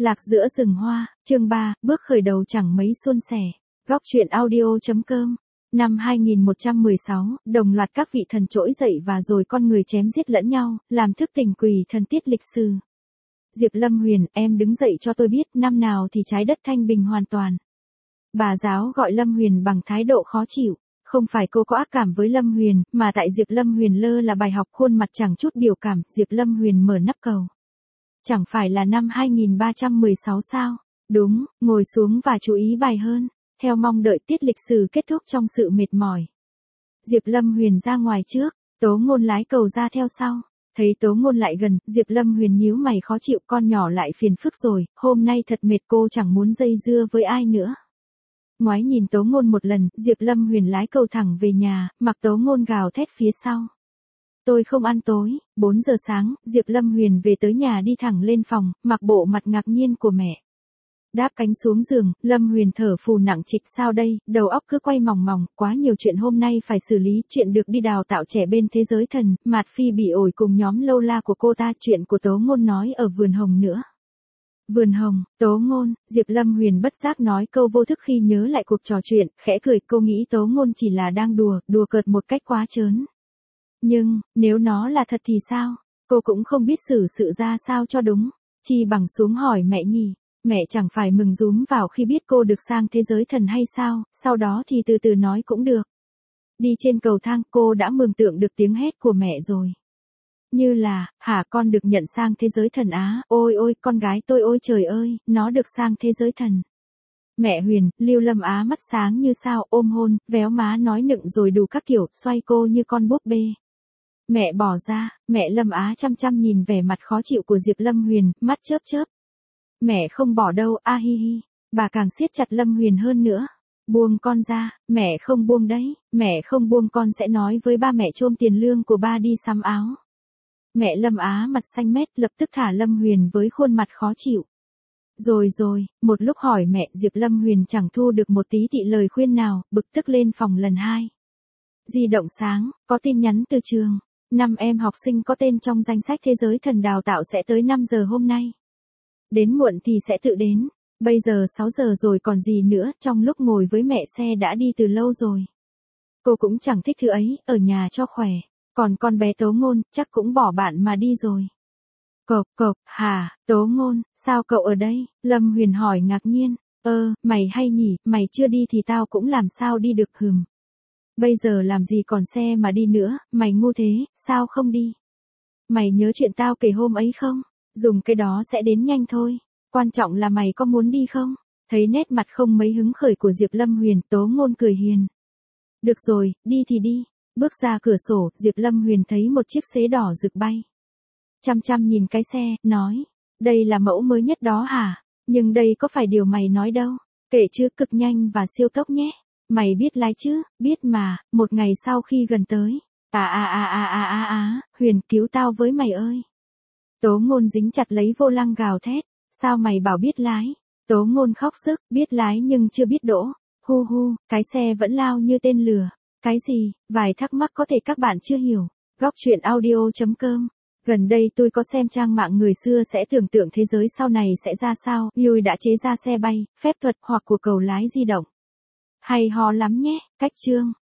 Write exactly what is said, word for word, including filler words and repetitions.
Lạc giữa rừng hoa, chương ba, bước khởi đầu chẳng mấy suôn sẻ. Góc truyện audio.com. Năm hai nghìn một trăm mười sáu, đồng loạt các vị thần trỗi dậy và rồi con người chém giết lẫn nhau, làm thức tỉnh quỷ thần tiết lịch sử. Diệp Lâm Huyền, em đứng dậy cho tôi biết năm nào thì trái đất thanh bình hoàn toàn. Bà giáo gọi Lâm Huyền bằng thái độ khó chịu. Không phải cô có ác cảm với Lâm Huyền, mà tại Diệp Lâm Huyền lơ là bài học khuôn mặt chẳng chút biểu cảm. Diệp Lâm Huyền mở nắp cầu. Chẳng phải là năm hai nghìn ba trăm mười sáu sao? Đúng, ngồi xuống và chú ý bài hơn. Theo mong đợi tiết lịch sử kết thúc trong sự mệt mỏi. Diệp Lâm Huyền ra ngoài trước, Tố Ngôn lái cầu ra theo sau. Thấy Tố Ngôn lại gần, Diệp Lâm Huyền nhíu mày khó chịu, con nhỏ lại phiền phức rồi, hôm nay thật mệt, cô chẳng muốn dây dưa với ai nữa. Ngoái nhìn Tố Ngôn một lần, Diệp Lâm Huyền lái cầu thẳng về nhà, mặc Tố Ngôn gào thét phía sau. Tôi không ăn tối. Bốn giờ sáng, Diệp Lâm Huyền về tới nhà đi thẳng lên phòng, mặc bộ mặt ngạc nhiên của mẹ. Đáp cánh xuống giường, Lâm Huyền thở phù nặng trịch, sao đây, đầu óc cứ quay mòng mòng, quá nhiều chuyện hôm nay phải xử lý, chuyện được đi đào tạo trẻ bên thế giới thần, Mạt Phi bị ổi cùng nhóm lâu la của cô ta, chuyện của Tố Ngôn nói ở vườn hồng nữa. Vườn hồng, Tố Ngôn, Diệp Lâm Huyền bất giác nói câu vô thức khi nhớ lại cuộc trò chuyện, khẽ cười, cô nghĩ Tố Ngôn chỉ là đang đùa, đùa cợt một cách quá trớn. Nhưng, nếu nó là thật thì sao? Cô cũng không biết xử sự ra sao cho đúng. Chi bằng xuống hỏi mẹ nhỉ. Mẹ chẳng phải mừng rúm vào khi biết cô được sang thế giới thần hay sao, sau đó thì từ từ nói cũng được. Đi trên cầu thang, cô đã mường tượng được tiếng hét của mẹ rồi. Như là, hả, con được nhận sang thế giới thần á, ôi ôi, con gái tôi, ôi trời ơi, nó được sang thế giới thần. Mẹ Huyền, Lưu Lâm Á mắt sáng như sao, ôm hôn, véo má nói nựng rồi đủ các kiểu, xoay cô như con búp bê. Mẹ bỏ ra, mẹ Lâm Á chăm chăm nhìn vẻ mặt khó chịu của Diệp Lâm Huyền, mắt chớp chớp. Mẹ không bỏ đâu, a hi hi. Bà càng siết chặt Lâm Huyền hơn nữa. Buông con ra, mẹ không buông đấy, mẹ không buông con sẽ nói với ba mẹ chôm tiền lương của ba đi sắm áo. Mẹ Lâm Á mặt xanh mét lập tức thả Lâm Huyền với khuôn mặt khó chịu. Rồi rồi, một lúc hỏi mẹ, Diệp Lâm Huyền chẳng thu được một tí tị lời khuyên nào, bực tức lên phòng lần hai. Di động sáng, có tin nhắn từ trường. Năm em học sinh có tên trong danh sách thế giới thần đào tạo sẽ tới năm giờ hôm nay. Đến muộn thì sẽ tự đến. Bây giờ sáu giờ rồi còn gì nữa, trong lúc ngồi với mẹ xe đã đi từ lâu rồi. Cô cũng chẳng thích thứ ấy, ở nhà cho khỏe. Còn con bé Tố Ngôn, chắc cũng bỏ bạn mà đi rồi. Cộp cộp, hả, Tố Ngôn, sao cậu ở đây? Lâm Huyền hỏi ngạc nhiên. Ơ, mày hay nhỉ, mày chưa đi thì tao cũng làm sao đi được hừm. Bây giờ làm gì còn xe mà đi nữa, mày ngu thế, sao không đi? Mày nhớ chuyện tao kể hôm ấy không? Dùng cái đó sẽ đến nhanh thôi. Quan trọng là mày có muốn đi không? Thấy nét mặt không mấy hứng khởi của Diệp Lâm Huyền, Tố Ngôn cười hiền. Được rồi, đi thì đi. Bước ra cửa sổ, Diệp Lâm Huyền thấy một chiếc xế đỏ rực bay. Chăm chăm nhìn cái xe, nói. Đây là mẫu mới nhất đó hả? Nhưng đây có phải điều mày nói đâu. Kệ chứ, cực nhanh và siêu tốc nhé. Mày biết lái chứ? Biết mà. Một ngày sau khi gần tới. À à à à à à à, Huyền, cứu tao với mày ơi. Tố Ngôn dính chặt lấy vô lăng gào thét. Sao mày bảo biết lái? Tố Ngôn khóc sức, biết lái nhưng chưa biết đỗ. Hu hu, cái xe vẫn lao như tên lửa. Cái gì? Vài thắc mắc có thể các bạn chưa hiểu. Góc truyện audio.com. Gần đây tôi có xem trang mạng người xưa sẽ tưởng tượng thế giới sau này sẽ ra sao, Yui đã chế ra xe bay, phép thuật hoặc của cầu lái di động. Hay ho lắm nhé, cách chương.